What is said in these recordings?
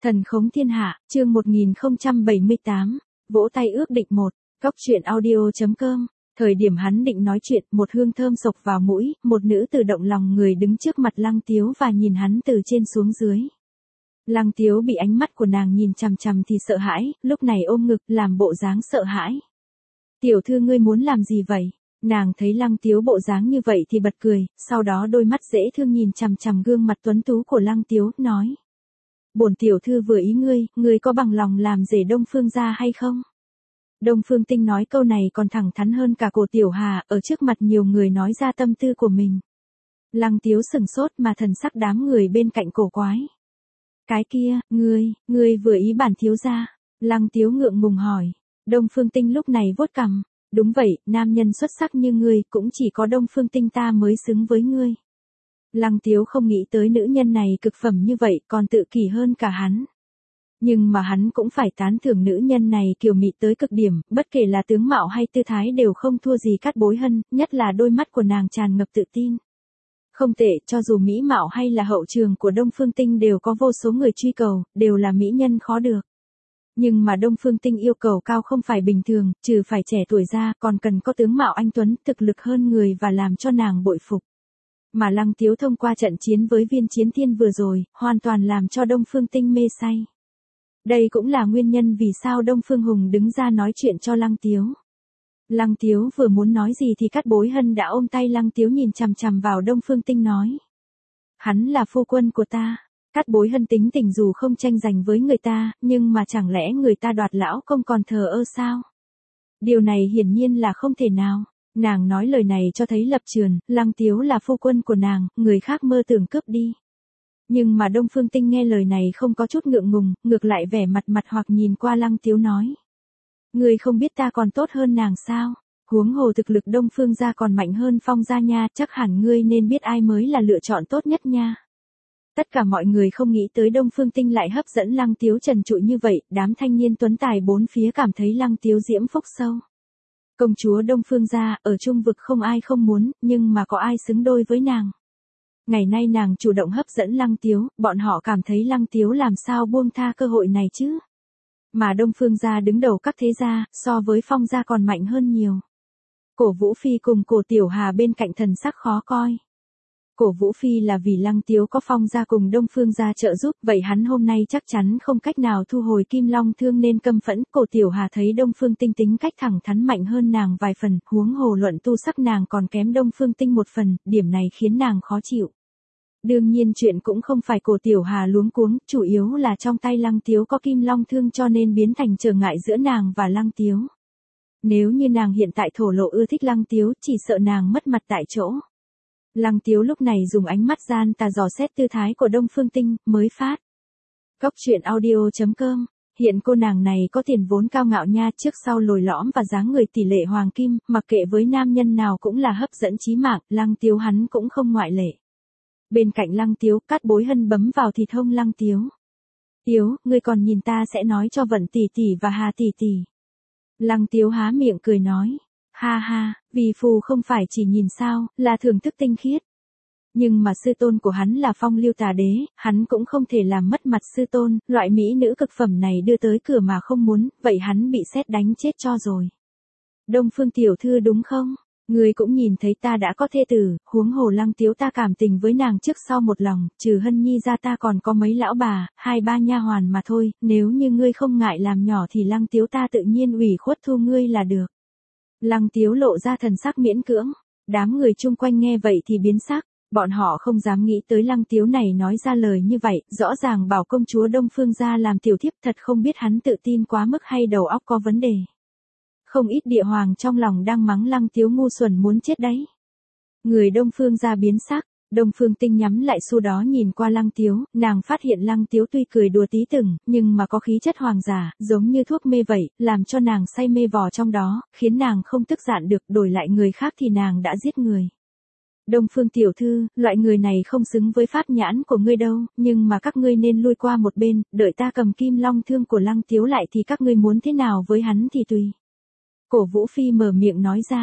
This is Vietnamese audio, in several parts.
Thần khống thiên hạ, chương 1078, vỗ tay ước định 1, góc truyện audio.com. Thời điểm hắn định nói chuyện, một hương thơm sộc vào mũi, một nữ tử động lòng người đứng trước mặt Lăng Tiếu và nhìn hắn từ trên xuống dưới. Lăng Tiếu bị ánh mắt của nàng nhìn chằm chằm thì sợ hãi, lúc này ôm ngực, làm bộ dáng sợ hãi. Tiểu thư ngươi muốn làm gì vậy? Nàng thấy Lăng Tiếu bộ dáng như vậy thì bật cười, sau đó đôi mắt dễ thương nhìn chằm chằm gương mặt tuấn tú của Lăng Tiếu, nói. Bổn tiểu thư vừa ý ngươi có bằng lòng làm rể Đông Phương gia hay không? Đông Phương Tinh nói câu này còn thẳng thắn hơn cả Cổ Tiểu Hà, ở trước mặt nhiều người nói ra tâm tư của mình. Lăng Tiếu sừng sốt mà thần sắc đám người bên cạnh cổ quái. Cái kia, ngươi vừa ý bản thiếu gia. Lăng Tiếu ngượng ngùng hỏi. Đông Phương Tinh lúc này vuốt cằm. Đúng vậy, nam nhân xuất sắc như ngươi, cũng chỉ có Đông Phương Tinh ta mới xứng với ngươi. Lăng Tiếu không nghĩ tới nữ nhân này cực phẩm như vậy, còn tự kỷ hơn cả hắn. Nhưng mà hắn cũng phải tán thưởng nữ nhân này kiều mị tới cực điểm, bất kể là tướng mạo hay tư thái đều không thua gì Cát Bối Hân, nhất là đôi mắt của nàng tràn ngập tự tin. Không tệ, cho dù mỹ mạo hay là hậu trường của Đông Phương Tinh đều có vô số người truy cầu, đều là mỹ nhân khó được. Nhưng mà Đông Phương Tinh yêu cầu cao không phải bình thường, trừ phải trẻ tuổi ra, còn cần có tướng mạo anh tuấn, thực lực hơn người và làm cho nàng bội phục. Mà Lăng Tiếu thông qua trận chiến với Viên Chiến Thiên vừa rồi, hoàn toàn làm cho Đông Phương Tinh mê say. Đây cũng là nguyên nhân vì sao Đông Phương Hùng đứng ra nói chuyện cho Lăng Tiếu. Lăng Tiếu vừa muốn nói gì thì Cát Bối Hân đã ôm tay Lăng Tiếu nhìn chằm chằm vào Đông Phương Tinh nói. Hắn là phu quân của ta. Cát Bối Hân tính tình dù không tranh giành với người ta, nhưng mà chẳng lẽ người ta đoạt lão công còn thờ ơ sao? Điều này hiển nhiên là không thể nào. Nàng nói lời này cho thấy lập trường, Lăng Tiếu là phu quân của nàng, người khác mơ tưởng cướp đi. Nhưng mà Đông Phương Tinh nghe lời này không có chút ngượng ngùng, ngược lại vẻ mặt hoặc nhìn qua Lăng Tiếu nói. Ngươi không biết ta còn tốt hơn nàng sao? Huống hồ thực lực Đông Phương gia còn mạnh hơn Phong gia nha, chắc hẳn ngươi nên biết ai mới là lựa chọn tốt nhất nha. Tất cả mọi người không nghĩ tới Đông Phương Tinh lại hấp dẫn Lăng Tiếu trần trụi như vậy, đám thanh niên tuấn tài bốn phía cảm thấy Lăng Tiếu diễm phúc sâu. Công chúa Đông Phương gia, ở trung vực không ai không muốn, nhưng mà có ai xứng đôi với nàng. Ngày nay nàng chủ động hấp dẫn Lăng Tiếu, bọn họ cảm thấy Lăng Tiếu làm sao buông tha cơ hội này chứ. Mà Đông Phương gia đứng đầu các thế gia, so với Phong gia còn mạnh hơn nhiều. Cổ Vũ Phi cùng Cổ Tiểu Hà bên cạnh thần sắc khó coi. Cổ Vũ Phi là vì Lăng Tiếu có Phong gia cùng Đông Phương gia trợ giúp, vậy hắn hôm nay chắc chắn không cách nào thu hồi Kim Long Thương nên căm phẫn. Cổ Tiểu Hà thấy Đông Phương Tinh tính cách thẳng thắn mạnh hơn nàng vài phần, huống hồ luận tu sắc nàng còn kém Đông Phương Tinh một phần, điểm này khiến nàng khó chịu. Đương nhiên chuyện cũng không phải Cổ Tiểu Hà luống cuống, chủ yếu là trong tay Lăng Tiếu có Kim Long Thương cho nên biến thành trở ngại giữa nàng và Lăng Tiếu. Nếu như nàng hiện tại thổ lộ ưa thích Lăng Tiếu, chỉ sợ nàng mất mặt tại chỗ. Lăng Tiếu lúc này dùng ánh mắt gian tà dò xét tư thái của Đông Phương Tinh, mới phát. Góc truyện audio.com, hiện cô nàng này có tiền vốn cao ngạo nha, trước sau lồi lõm và dáng người tỷ lệ hoàng kim, mặc kệ với nam nhân nào cũng là hấp dẫn chí mạng, Lăng Tiếu hắn cũng không ngoại lệ. Bên cạnh Lăng Tiếu, Cát Bối Hân bấm vào thịt hông Lăng Tiếu. Tiếu, ngươi còn nhìn ta sẽ nói cho Vận tỷ tỷ và Hà tỷ tỷ. Lăng Tiếu há miệng cười nói. Ha ha, vì phù không phải chỉ nhìn sao, là thưởng thức tinh khiết. Nhưng mà sư tôn của hắn là Phong Lưu Tà Đế, hắn cũng không thể làm mất mặt sư tôn, loại mỹ nữ cực phẩm này đưa tới cửa mà không muốn, vậy hắn bị sét đánh chết cho rồi. Đông Phương tiểu thư đúng không? Ngươi cũng nhìn thấy ta đã có thê tử, huống hồ Lăng Tiếu ta cảm tình với nàng trước sau một lòng, trừ Hân Nhi ra ta còn có mấy lão bà, 2-3 nha hoàn mà thôi, nếu như ngươi không ngại làm nhỏ thì Lăng Tiếu ta tự nhiên ủy khuất thu ngươi là được. Lăng Tiếu lộ ra thần sắc miễn cưỡng, đám người chung quanh nghe vậy thì biến sắc, bọn họ không dám nghĩ tới Lăng Tiếu này nói ra lời như vậy, rõ ràng bảo công chúa Đông Phương gia làm tiểu thiếp, thật không biết hắn tự tin quá mức hay đầu óc có vấn đề. Không ít địa hoàng trong lòng đang mắng Lăng Tiếu ngu xuẩn muốn chết đấy. Người Đông Phương gia biến sắc, Đông Phương Tinh nhắm lại xu đó nhìn qua Lăng Tiếu, nàng phát hiện Lăng Tiếu tuy cười đùa tí từng, nhưng mà có khí chất hoàng giả, giống như thuốc mê vậy, làm cho nàng say mê vò trong đó, khiến nàng không tức giận được, đổi lại người khác thì nàng đã giết người. Đông Phương tiểu thư, loại người này không xứng với pháp nhãn của ngươi đâu, nhưng mà các ngươi nên lui qua một bên, đợi ta cầm Kim Long Thương của Lăng Tiếu lại thì các ngươi muốn thế nào với hắn thì tùy. Cổ Vũ Phi mở miệng nói ra.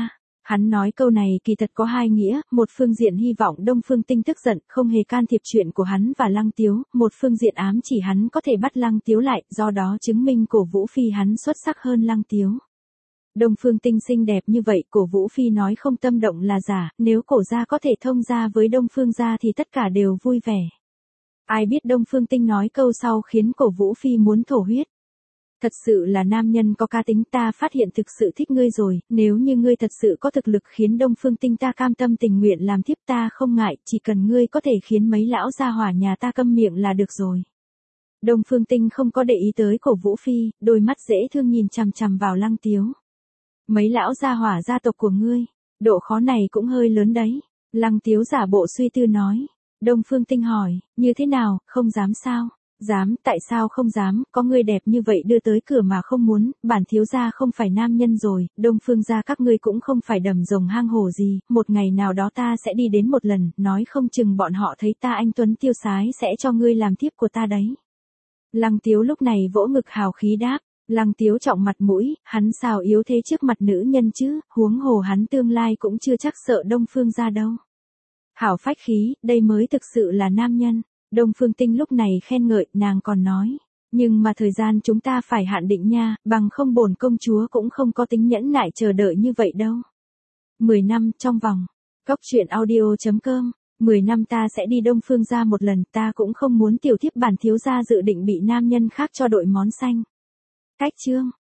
Hắn nói câu này kỳ thật có hai nghĩa, một phương diện hy vọng Đông Phương Tinh tức giận, không hề can thiệp chuyện của hắn và Lăng Tiếu, một phương diện ám chỉ hắn có thể bắt Lăng Tiếu lại, do đó chứng minh Cổ Vũ Phi hắn xuất sắc hơn Lăng Tiếu. Đông Phương Tinh xinh đẹp như vậy, Cổ Vũ Phi nói không tâm động là giả, nếu Cổ gia có thể thông gia với Đông Phương gia thì tất cả đều vui vẻ. Ai biết Đông Phương Tinh nói câu sau khiến Cổ Vũ Phi muốn thổ huyết. Thật sự là nam nhân có cá tính, ta phát hiện thực sự thích ngươi rồi, nếu như ngươi thật sự có thực lực khiến Đông Phương Tinh ta cam tâm tình nguyện làm thiếp ta không ngại, chỉ cần ngươi có thể khiến mấy lão gia hỏa nhà ta câm miệng là được rồi. Đông Phương Tinh không có để ý tới Cổ Vũ Phi, đôi mắt dễ thương nhìn chằm chằm vào Lăng Tiếu. Mấy lão gia hỏa gia tộc của ngươi, độ khó này cũng hơi lớn đấy. Lăng Tiếu giả bộ suy tư nói. Đông Phương Tinh hỏi, như thế nào, không dám sao? Dám, tại sao không dám, có người đẹp như vậy đưa tới cửa mà không muốn, bản thiếu gia không phải nam nhân rồi, Đông Phương gia các ngươi cũng không phải đầm rồng hang hổ gì, một ngày nào đó ta sẽ đi đến một lần, nói không chừng bọn họ thấy ta anh tuấn tiêu sái sẽ cho ngươi làm thiếp của ta đấy. Lăng Tiếu lúc này vỗ ngực hào khí đáp. Lăng Tiếu trọng mặt mũi, hắn sao yếu thế trước mặt nữ nhân chứ, huống hồ hắn tương lai cũng chưa chắc sợ Đông Phương gia đâu. Hảo phách khí, đây mới thực sự là nam nhân. Đông Phương Tinh lúc này khen ngợi, nàng còn nói. Nhưng mà thời gian chúng ta phải hạn định nha, bằng không bổn công chúa cũng không có tính nhẫn nại chờ đợi như vậy đâu. 10 năm trong vòng. Cóc truyện audio.com 10 năm ta sẽ đi Đông Phương gia một lần, ta cũng không muốn tiểu thiếp bản thiếu gia dự định bị nam nhân khác cho đội món xanh. Cách chương